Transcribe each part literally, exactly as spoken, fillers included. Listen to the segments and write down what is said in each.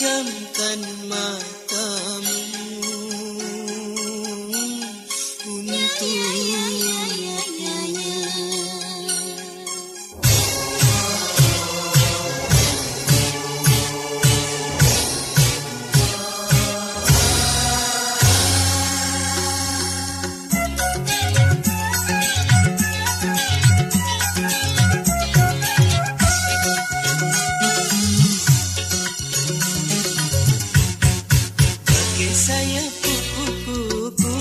pejamkan matamu untuk saya kupu-kupu,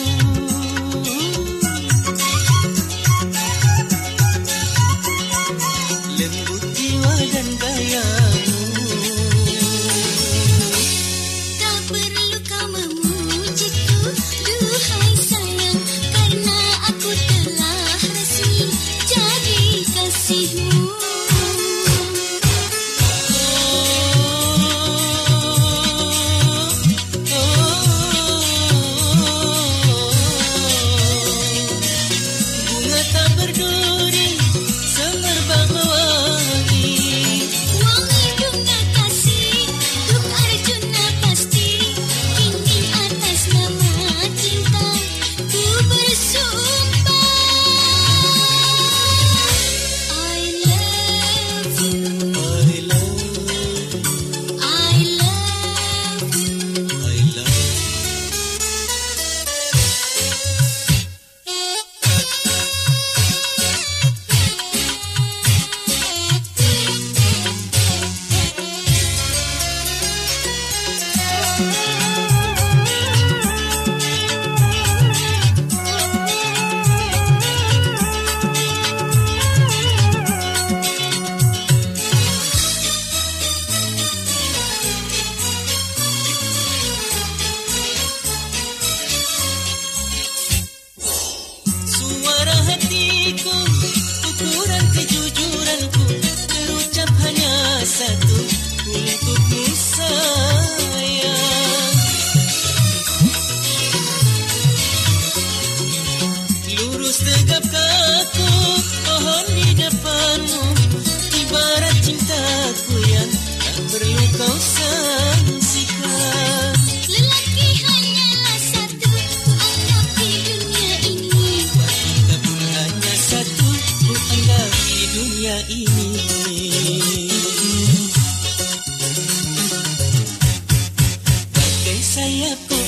lembut jiwa dan gayamu. Tak perlu kau memujiku, duhai sayang, karena aku telah resmi jadi kasihmu. Ukuran kejujuranku terucap hanya satu untukmu sayang. Lurus tegap kaku pohon di depanmu, ibarat cintaku yang tak perlu kau sangsikan. Lelaki hanyalah satu, ku anggap di dunia ini. Wanita pun hanya satu, ku anggap di dunia ini. Bagai sayapku